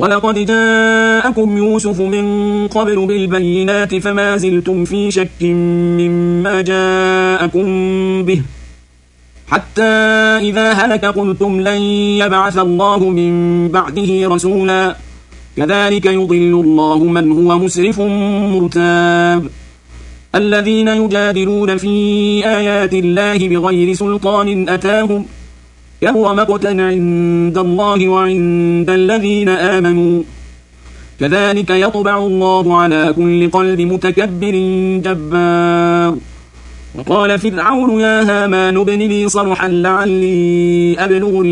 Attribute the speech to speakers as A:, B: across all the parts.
A: ولقد جاءكم يوسف من قبل بالبينات فما زلتم في شك مما جاءكم به حتى إذا هلك قلتم لن يبعث الله من بعده رسولا كذلك يضل الله من هو مسرف مرتاب الذين يجادلون في آيات الله بغير سلطان أتاهم كبر مقتا عند الله وعند الذين آمنوا كذلك يطبع الله على كل قلب متكبر جبار وقال فرعون يا هامان ابن لي صرحا لعلي أبلغ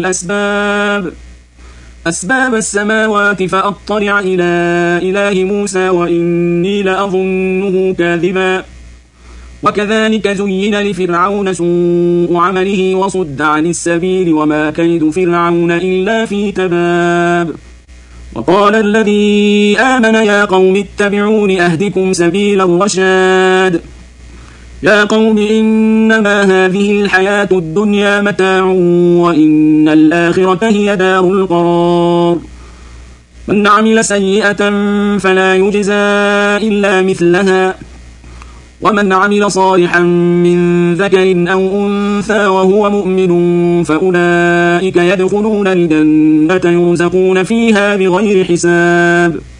A: أسباب السماوات فأطلع إلى إله موسى وإني لأظنه كاذبا وكذلك زين لفرعون سوء عمله وصد عن السبيل وما كيد فرعون إلا في تباب وقال الذي آمن يا قوم اتبعون أهدكم سبيل الرشاد يا قوم إنما هذه الحياة الدنيا متاع وإن الآخرة هي دار القرار من عمل سيئة فلا يجزى إلا مثلها ومن عمل صالحا من ذكر أو أنثى وهو مؤمن فأولئك يدخلون الجنة يرزقون فيها بغير حساب